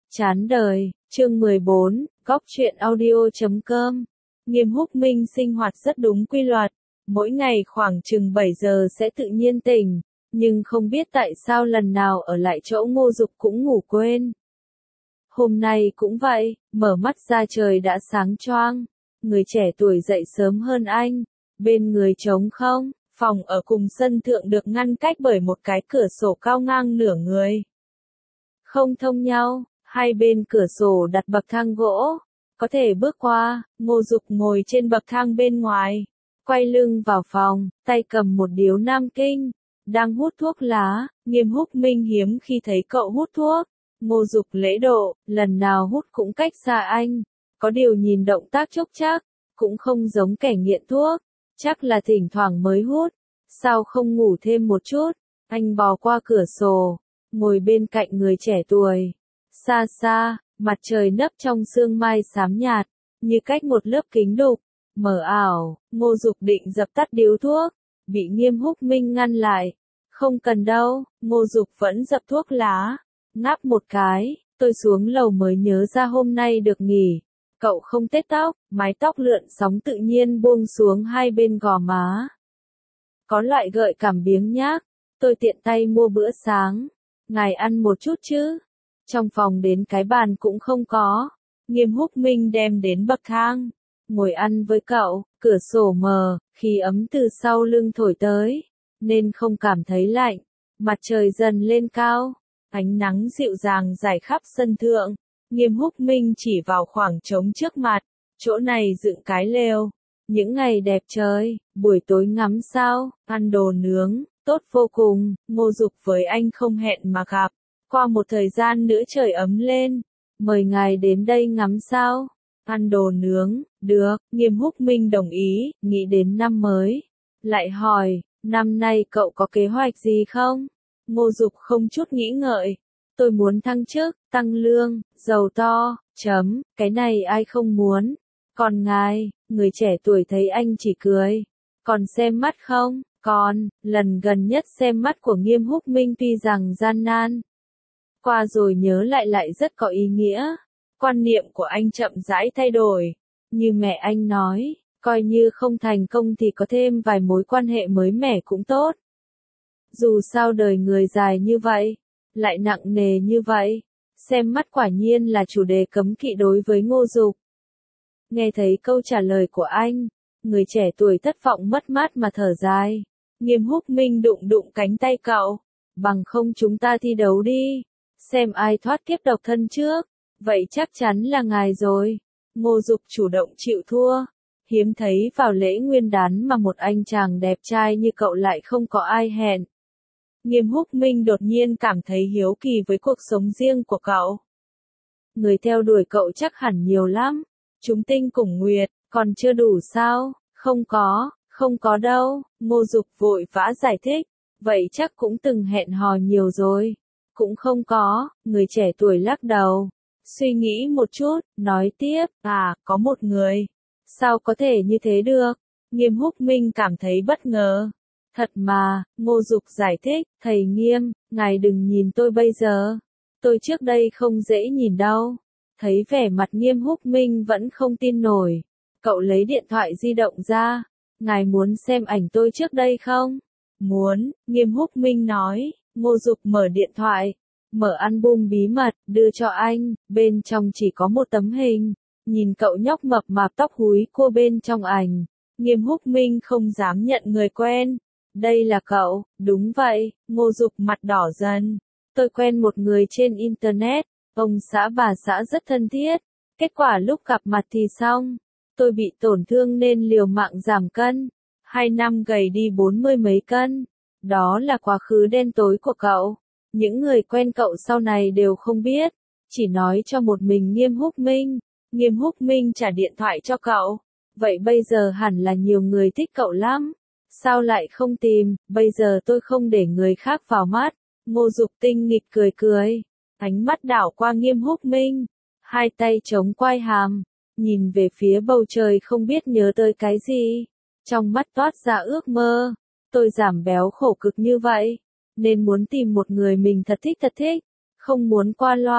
Chán đời, chương 14, Góc truyện audio.com. Nghiêm Húc Minh sinh hoạt rất đúng quy luật, mỗi ngày khoảng chừng 7 giờ sẽ tự nhiên tỉnh, nhưng không biết tại sao lần nào ở lại chỗ Ngô Dục cũng ngủ quên. Hôm nay cũng vậy, mở mắt ra trời đã sáng choang, người trẻ tuổi dậy sớm hơn anh, bên người trống không, phòng ở cùng sân thượng được ngăn cách bởi một cái cửa sổ cao ngang nửa người. Không thông nhau. Hai bên cửa sổ đặt bậc thang gỗ, có thể bước qua. Ngô Dục ngồi trên bậc thang bên ngoài, quay lưng vào phòng, tay cầm một điếu Nam Kinh, đang hút thuốc lá. Nghiêm Húc Minh hiếm khi thấy cậu hút thuốc. Ngô Dục lễ độ, lần nào hút cũng cách xa anh, có điều nhìn động tác chốc chác, cũng không giống kẻ nghiện thuốc, chắc là thỉnh thoảng mới hút. Sao không ngủ thêm một chút? Anh bò qua cửa sổ, ngồi bên cạnh người trẻ tuổi. Xa xa, mặt trời nấp trong sương mai xám nhạt, như cách một lớp kính đục, mờ ảo. Ngô Dục định dập tắt điếu thuốc, bị Nghiêm Húc Minh ngăn lại. Không cần đâu. Ngô Dục vẫn dập thuốc lá, ngáp một cái. Tôi xuống lầu mới nhớ ra hôm nay được nghỉ. Cậu không tết tóc, mái tóc lượn sóng tự nhiên buông xuống hai bên gò má. Có loại gợi cảm biếng nhác. Tôi tiện tay mua bữa sáng. Ngài ăn một chút chứ? Trong phòng đến cái bàn cũng không có. Nghiêm Húc Minh đem đến bậc thang, ngồi ăn với cậu. Cửa sổ mờ, khí ấm từ sau lưng thổi tới, nên không cảm thấy lạnh. Mặt trời dần lên cao, ánh nắng dịu dàng rải khắp sân thượng. Nghiêm Húc Minh chỉ vào khoảng trống trước mặt, chỗ này dựng cái lều. Những ngày đẹp trời, buổi tối ngắm sao, ăn đồ nướng, tốt vô cùng. Ngô Dục với anh không hẹn mà gặp. Qua một thời gian nữa trời ấm lên, mời ngài đến đây ngắm sao, ăn đồ nướng. Được. Nghiêm Húc Minh đồng ý. Nghĩ đến năm mới, lại hỏi, năm nay cậu có kế hoạch gì không? Ngô Dục không chút nghĩ ngợi, tôi muốn thăng chức, tăng lương, giàu to, cái này ai không muốn. Còn ngài? Người trẻ tuổi thấy anh chỉ cười. Còn xem mắt không? Còn. Lần gần nhất xem mắt của Nghiêm Húc Minh tuy rằng gian nan, qua rồi nhớ lại rất có ý nghĩa. Quan niệm của anh chậm rãi thay đổi. Như mẹ anh nói, coi như không thành công thì có thêm vài mối quan hệ mới mẻ cũng tốt. Dù sao đời người dài như vậy, lại nặng nề như vậy. Xem mắt quả nhiên là chủ đề cấm kỵ đối với Ngô Dục. Nghe thấy câu trả lời của anh, người trẻ tuổi thất vọng mất mát mà thở dài. Nghiêm Húc Minh đụng cánh tay cậu. Bằng không chúng ta thi đấu đi. Xem ai thoát kiếp độc thân trước. Vậy chắc chắn là ngài rồi. Ngô Dục chủ động chịu thua. Hiếm thấy vào lễ Nguyên Đán mà một anh chàng đẹp trai như cậu lại không có ai hẹn. Nghiêm Húc Minh đột nhiên cảm thấy hiếu kỳ với cuộc sống riêng của cậu. Người theo đuổi cậu chắc hẳn nhiều lắm. Chúng tinh cùng nguyệt, còn chưa đủ sao? Không có đâu. Ngô Dục vội vã giải thích. Vậy chắc cũng từng hẹn hò nhiều rồi. Cũng không có. Người trẻ tuổi lắc đầu. Suy nghĩ một chút, nói tiếp, có một người. Sao có thể như thế được? Nghiêm Húc Minh cảm thấy bất ngờ. Thật mà. Ngô Dục giải thích. Thầy Nghiêm, ngài đừng nhìn tôi bây giờ. Tôi trước đây không dễ nhìn đâu. Thấy vẻ mặt Nghiêm Húc Minh vẫn không tin nổi. Cậu lấy điện thoại di động ra. Ngài muốn xem ảnh tôi trước đây không? Muốn. Nghiêm Húc Minh nói. Ngô Dục mở điện thoại, mở album bí mật, đưa cho anh. Bên trong chỉ có một tấm hình. Nhìn cậu nhóc mập mạp tóc húi cua bên trong ảnh. Nghiêm Húc Minh không dám nhận người quen. Đây là cậu? Đúng vậy. Ngô Dục mặt đỏ dần. Tôi quen một người trên internet. Ông xã bà xã rất thân thiết. Kết quả lúc gặp mặt thì xong. Tôi bị tổn thương nên liều mạng giảm cân. 2 năm gầy đi 40 mấy cân. Đó là quá khứ đen tối của cậu. Những người quen cậu sau này đều không biết. Chỉ nói cho một mình Nghiêm Húc Minh. Nghiêm Húc Minh trả điện thoại cho cậu. Vậy bây giờ hẳn là nhiều người thích cậu lắm. Sao lại không tìm? Bây giờ tôi không để người khác vào mắt. Ngô Dục tinh nghịch cười. Ánh mắt đảo qua Nghiêm Húc Minh. Hai tay chống quai hàm. Nhìn về phía bầu trời không biết nhớ tới cái gì. Trong mắt toát ra ước mơ. Tôi giảm béo khổ cực như vậy, nên muốn tìm một người mình thật thích, không muốn qua loa,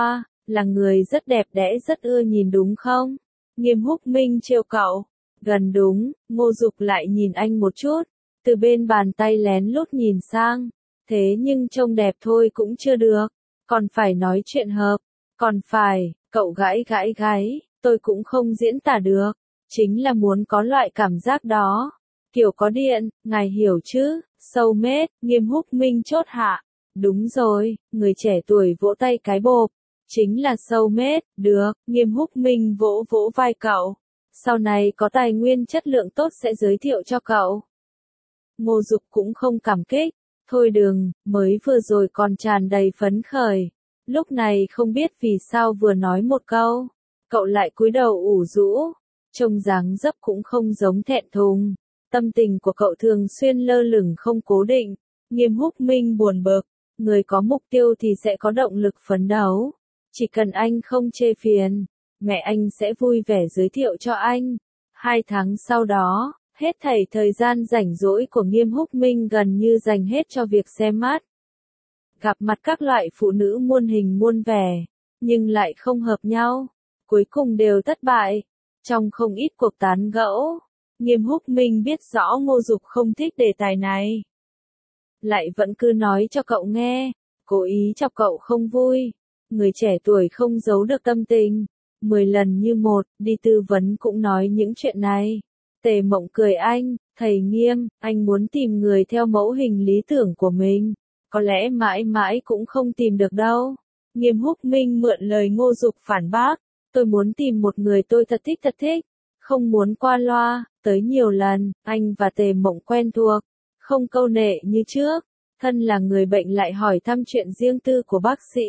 Là người rất đẹp đẽ rất ưa nhìn đúng không? Nghiêm Húc Minh trêu cậu. Gần đúng, Ngô Dục lại nhìn anh một chút, từ bên bàn tay lén lút nhìn sang. Thế nhưng trông đẹp thôi cũng chưa được, còn phải nói chuyện hợp, còn phải, cậu gãi gãi gáy, tôi cũng không diễn tả được, chính là muốn có loại cảm giác đó. Kiểu có điện, ngài hiểu chứ, soulmate, Nghiêm Húc Minh chốt hạ. Đúng rồi, người trẻ tuổi vỗ tay cái bộp. Chính là soulmate, được, Nghiêm Húc Minh vỗ vỗ vai cậu. Sau này có tài nguyên chất lượng tốt sẽ giới thiệu cho cậu. Ngô Dục cũng không cảm kích. Thôi đừng, mới vừa rồi còn tràn đầy phấn khởi. Lúc này không biết vì sao vừa nói một câu. Cậu lại cúi đầu ủ rũ. Trông dáng dấp cũng không giống thẹn thùng. Tâm tình của cậu thường xuyên lơ lửng không cố định. Nghiêm Húc Minh buồn bực. Người có mục tiêu thì sẽ có động lực phấn đấu. Chỉ cần anh không chê phiền, mẹ anh sẽ vui vẻ giới thiệu cho anh. 2 tháng sau đó, hết thảy thời gian rảnh rỗi của Nghiêm Húc Minh gần như dành hết cho việc xem mắt. Gặp mặt các loại phụ nữ muôn hình muôn vẻ, nhưng lại không hợp nhau. Cuối cùng đều thất bại. Trong không ít cuộc tán gẫu, Nghiêm Húc Minh biết rõ Ngô Dục không thích đề tài này. Lại vẫn cứ nói cho cậu nghe, cố ý chọc cậu không vui. Người trẻ tuổi không giấu được tâm tình. 10 lần như một, đi tư vấn cũng nói những chuyện này. Tề Mộng cười anh, thầy Nghiêm, anh muốn tìm người theo mẫu hình lý tưởng của mình. Có lẽ mãi mãi cũng không tìm được đâu. Nghiêm Húc Minh mượn lời Ngô Dục phản bác. Tôi muốn tìm một người tôi thật thích. Không muốn qua loa, tới nhiều lần, anh và Tề Mộng quen thuộc. Không câu nệ như trước. Thân là người bệnh lại hỏi thăm chuyện riêng tư của bác sĩ.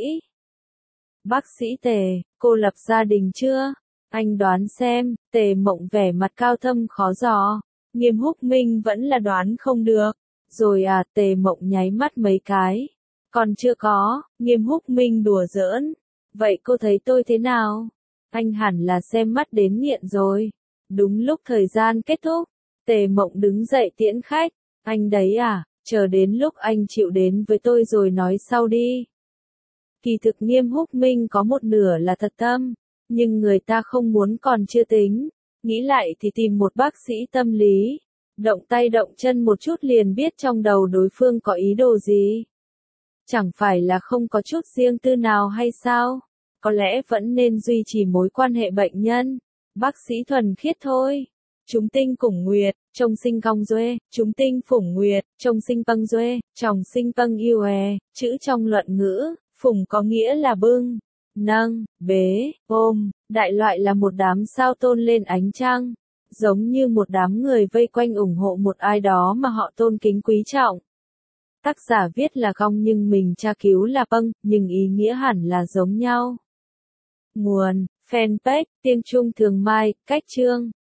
Bác sĩ Tề, cô lập gia đình chưa? Anh đoán xem, Tề Mộng vẻ mặt cao thâm khó dò. Nghiêm Húc Minh vẫn là đoán không được. Rồi à, Tề Mộng nháy mắt mấy cái. Còn chưa có, Nghiêm Húc Minh đùa giỡn. Vậy cô thấy tôi thế nào? Anh hẳn là xem mắt đến nghiện rồi. Đúng lúc thời gian kết thúc, Tề Mộng đứng dậy tiễn khách. Anh đấy à, chờ đến lúc anh chịu đến với tôi rồi nói sau đi. Kỳ thực Nghiêm Húc Minh có một nửa là thật tâm, nhưng người ta không muốn còn chưa tính. Nghĩ lại thì tìm một bác sĩ tâm lý. Động tay động chân một chút liền biết trong đầu đối phương có ý đồ gì. Chẳng phải là không có chút riêng tư nào hay sao? Có lẽ vẫn nên duy trì mối quan hệ bệnh nhân. Bác sĩ thuần khiết thôi. Chúng tinh cùng nguyệt, trông sinh cong duê, chúng tinh phủng nguyệt, trông sinh băng duê, tròng sinh băng yêu chữ trong luận ngữ, phủng có nghĩa là bưng, nâng, bế, ôm, đại loại là một đám sao tôn lên ánh trăng, giống như một đám người vây quanh ủng hộ một ai đó mà họ tôn kính quý trọng. Tác giả viết là cong nhưng mình tra cứu là bâng, nhưng ý nghĩa hẳn là giống nhau. Nguồn, fanpage, Tiếng Trung Thường Mai, cách chương.